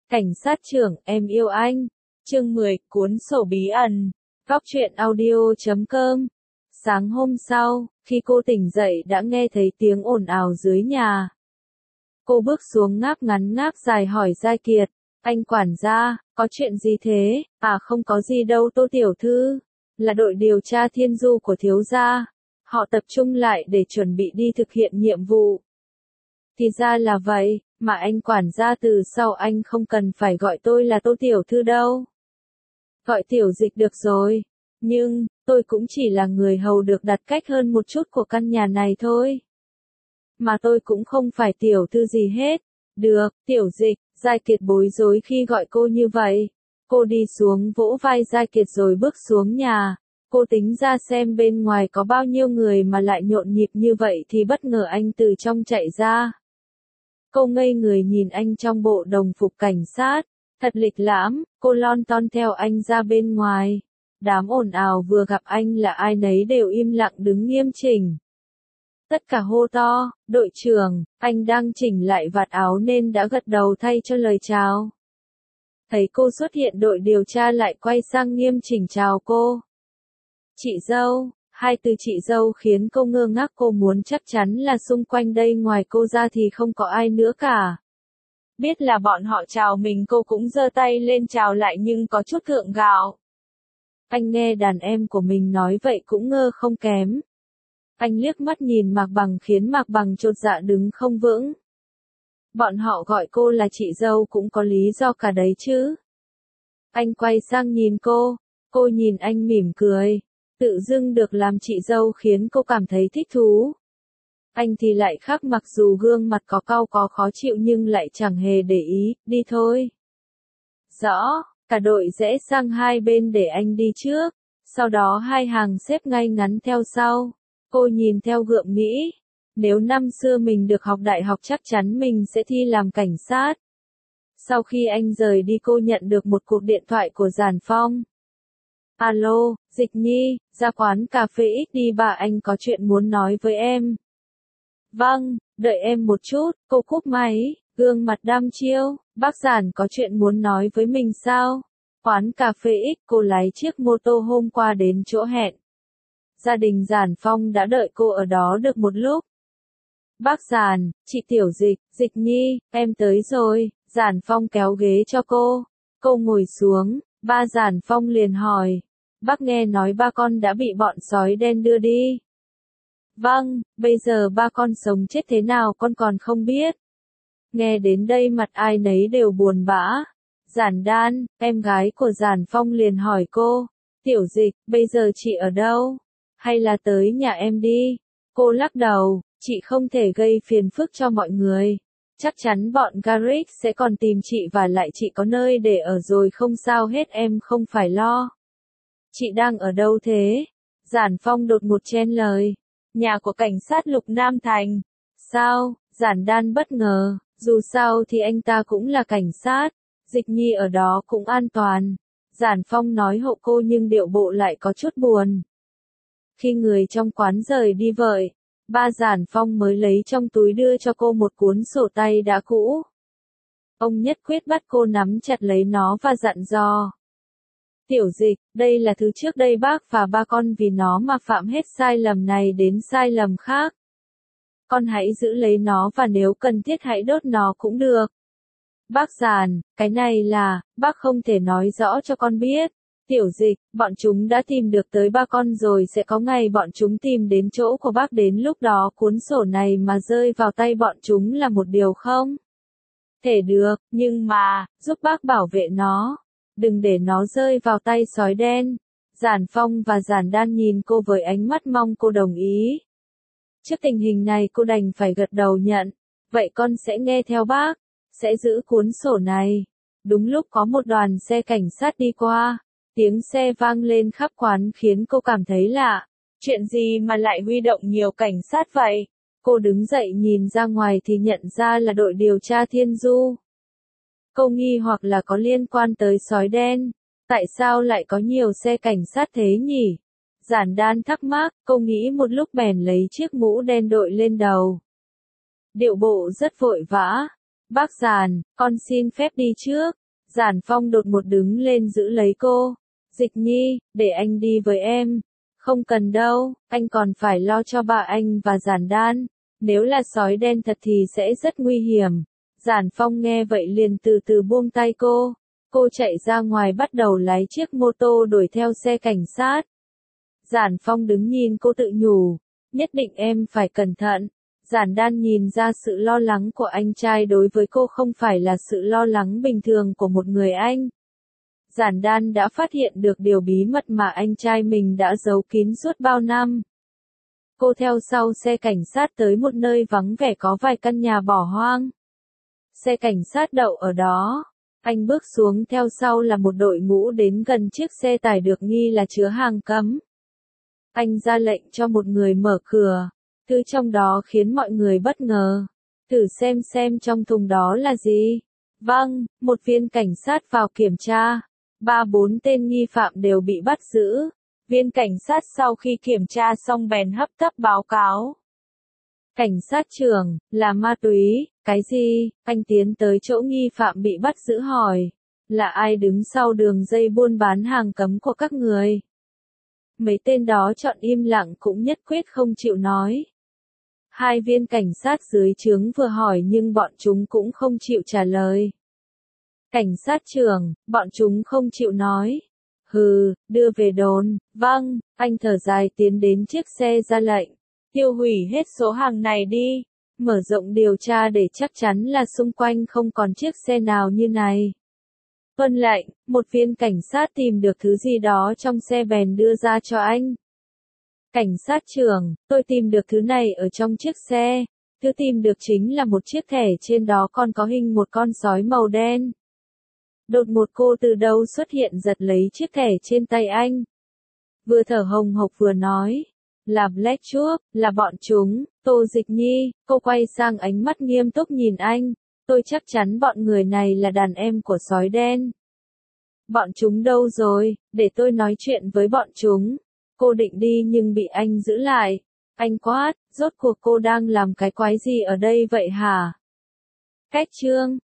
Cảnh sát trưởng, em yêu anh. Chương 10, cuốn sổ bí ẩn. Góc truyện audio.com. Sáng hôm sau, khi cô tỉnh dậy đã nghe thấy tiếng ồn ào dưới nhà. Cô bước xuống ngáp ngắn ngáp dài hỏi Giai Kiệt, anh quản gia, có chuyện gì thế? À không có gì đâu Tô tiểu thư, là đội điều tra thiên du của thiếu gia. Họ tập trung lại để chuẩn bị đi thực hiện nhiệm vụ. Thì ra là vậy, mà anh quản gia từ sau anh không cần phải gọi tôi là Tô tiểu thư đâu. Gọi tiểu dịch được rồi, nhưng, tôi cũng chỉ là người hầu được đặt cách hơn một chút của căn nhà này thôi. Mà tôi cũng không phải tiểu thư gì hết. Được, tiểu dịch, Giai Kiệt bối rối khi gọi cô như vậy. Cô đi xuống vỗ vai Giai Kiệt rồi bước xuống nhà. Cô tính ra xem bên ngoài có bao nhiêu người mà lại nhộn nhịp như vậy thì bất ngờ anh từ trong chạy ra. Cô ngây người nhìn anh trong bộ đồng phục cảnh sát. Thật lịch lãm, cô lon ton theo anh ra bên ngoài. Đám ồn ào vừa gặp anh là ai nấy đều im lặng đứng nghiêm chỉnh. Tất cả hô to, đội trưởng, anh đang chỉnh lại vạt áo nên đã gật đầu thay cho lời chào. Thấy cô xuất hiện đội điều tra lại quay sang nghiêm chỉnh chào cô. Chị dâu, hai từ chị dâu khiến cô ngơ ngác, cô muốn chắc chắn là xung quanh đây ngoài cô ra thì không có ai nữa cả. Biết là bọn họ chào mình cô cũng giơ tay lên chào lại nhưng có chút gượng gạo. Anh nghe đàn em của mình nói vậy cũng ngơ không kém. Anh liếc mắt nhìn Mạc Bằng khiến Mạc Bằng chột dạ đứng không vững. Bọn họ gọi cô là chị dâu cũng có lý do cả đấy chứ. Anh quay sang nhìn cô nhìn anh mỉm cười. Tự dưng được làm chị dâu khiến cô cảm thấy thích thú. Anh thì lại khác, mặc dù gương mặt có cau có khó chịu nhưng lại chẳng hề để ý, đi thôi. Rõ, cả đội rẽ sang hai bên để anh đi trước, sau đó hai hàng xếp ngay ngắn theo sau. Cô nhìn theo gượng nghĩ, nếu năm xưa mình được học đại học chắc chắn mình sẽ thi làm cảnh sát. Sau khi anh rời đi cô nhận được một cuộc điện thoại của Giản Phong. Alo, Dịch Nhi, ra quán cà phê X đi bà, anh có chuyện muốn nói với em. Vâng, đợi em một chút, cô cúp máy, gương mặt đăm chiêu, bác Giản có chuyện muốn nói với mình sao? Quán cà phê X, cô lái chiếc mô tô hôm qua đến chỗ hẹn. Gia đình Giản Phong đã đợi cô ở đó được một lúc. Bác Giản, chị Tiểu Dịch, Dịch Nhi, em tới rồi. Giản Phong kéo ghế cho cô. Cô ngồi xuống, ba Giản Phong liền hỏi. Bác nghe nói ba con đã bị bọn sói đen đưa đi. Vâng, bây giờ ba con sống chết thế nào con còn không biết. Nghe đến đây mặt ai nấy đều buồn bã. Giản Đan, em gái của Giản Phong liền hỏi cô. Tiểu Dịch, bây giờ chị ở đâu? Hay là tới nhà em đi? Cô lắc đầu, chị không thể gây phiền phức cho mọi người. Chắc chắn bọn Garrick sẽ còn tìm chị và lại chị có nơi để ở rồi, không sao hết, em không phải lo. Chị đang ở đâu thế? Giản Phong đột ngột chen lời. Nhà của cảnh sát Lục Nam Thành. Sao? Giản Đan bất ngờ, dù sao thì anh ta cũng là cảnh sát. Dịch Nhi ở đó cũng an toàn. Giản Phong nói hộ cô nhưng điệu bộ lại có chút buồn. Khi người trong quán rời đi vợi, ba Giản Phong mới lấy trong túi đưa cho cô một cuốn sổ tay đã cũ. Ông nhất quyết bắt cô nắm chặt lấy nó và dặn dò. Tiểu Dịch, đây là thứ trước đây bác và ba con vì nó mà phạm hết sai lầm này đến sai lầm khác. Con hãy giữ lấy nó và nếu cần thiết hãy đốt nó cũng được. Bác Giản, cái này là, bác không thể nói rõ cho con biết. Tiểu Dịch, bọn chúng đã tìm được tới ba con rồi, sẽ có ngày bọn chúng tìm đến chỗ của bác, đến lúc đó cuốn sổ này mà rơi vào tay bọn chúng là một điều không thể được, nhưng mà, giúp bác bảo vệ nó. Đừng để nó rơi vào tay sói đen. Giản Phong và Giản Đan nhìn cô với ánh mắt mong cô đồng ý. Trước tình hình này cô đành phải gật đầu nhận. Vậy con sẽ nghe theo bác, sẽ giữ cuốn sổ này. Đúng lúc có một đoàn xe cảnh sát đi qua. Tiếng xe vang lên khắp quán khiến cô cảm thấy lạ. Chuyện gì mà lại huy động nhiều cảnh sát vậy? Cô đứng dậy nhìn ra ngoài thì nhận ra là đội điều tra Thiên Du. Cô nghi hoặc là có liên quan tới sói đen. Tại sao lại có nhiều xe cảnh sát thế nhỉ? Giản Đan thắc mắc, cô nghĩ một lúc bèn lấy chiếc mũ đen đội lên đầu. Điệu bộ rất vội vã. Bác Giản, con xin phép đi trước. Giản Phong đột một đứng lên giữ lấy cô. Dịch Nhi, để anh đi với em. Không cần đâu, anh còn phải lo cho bà anh và Giản Đan. Nếu là sói đen thật thì sẽ rất nguy hiểm. Giản Phong nghe vậy liền từ từ buông tay cô. Cô chạy ra ngoài bắt đầu lái chiếc mô tô đuổi theo xe cảnh sát. Giản Phong đứng nhìn cô tự nhủ. Nhất định em phải cẩn thận. Giản Đan nhìn ra sự lo lắng của anh trai đối với cô không phải là sự lo lắng bình thường của một người anh. Giản Đan đã phát hiện được điều bí mật mà anh trai mình đã giấu kín suốt bao năm. Cô theo sau xe cảnh sát tới một nơi vắng vẻ có vài căn nhà bỏ hoang. Xe cảnh sát đậu ở đó. Anh bước xuống theo sau là một đội ngũ đến gần chiếc xe tải được nghi là chứa hàng cấm. Anh ra lệnh cho một người mở cửa. Thứ trong đó khiến mọi người bất ngờ. Thử xem trong thùng đó là gì. Vâng, một viên cảnh sát vào kiểm tra. 3-4 tên nghi phạm đều bị bắt giữ. Viên cảnh sát sau khi kiểm tra xong bèn hấp tấp báo cáo. Cảnh sát trưởng, là ma túy, cái gì? Anh tiến tới chỗ nghi phạm bị bắt giữ hỏi. Là ai đứng sau đường dây buôn bán hàng cấm của các người? Mấy tên đó chọn im lặng cũng nhất quyết không chịu nói. Hai viên cảnh sát dưới trướng vừa hỏi nhưng bọn chúng cũng không chịu trả lời. Cảnh sát trưởng, bọn chúng không chịu nói. Hừ, đưa về đồn. Vâng, anh thở dài tiến đến chiếc xe ra lệnh. Tiêu hủy hết số hàng này đi. Mở rộng điều tra để chắc chắn là xung quanh không còn chiếc xe nào như này. Tuân lệnh, một viên cảnh sát tìm được thứ gì đó trong xe bèn đưa ra cho anh. Cảnh sát trưởng, tôi tìm được thứ này ở trong chiếc xe. Thứ tìm được chính là một chiếc thẻ trên đó còn có hình một con sói màu đen. Đột một cô từ đâu xuất hiện giật lấy chiếc thẻ trên tay anh. Vừa thở hồng hộc vừa nói. Là Black Chuck, là bọn chúng, Tô Dịch Nhi, cô quay sang ánh mắt nghiêm túc nhìn anh. Tôi chắc chắn bọn người này là đàn em của sói đen. Bọn chúng đâu rồi, để tôi nói chuyện với bọn chúng. Cô định đi nhưng bị anh giữ lại. Anh quát, rốt cuộc cô đang làm cái quái gì ở đây vậy hả? Cách chương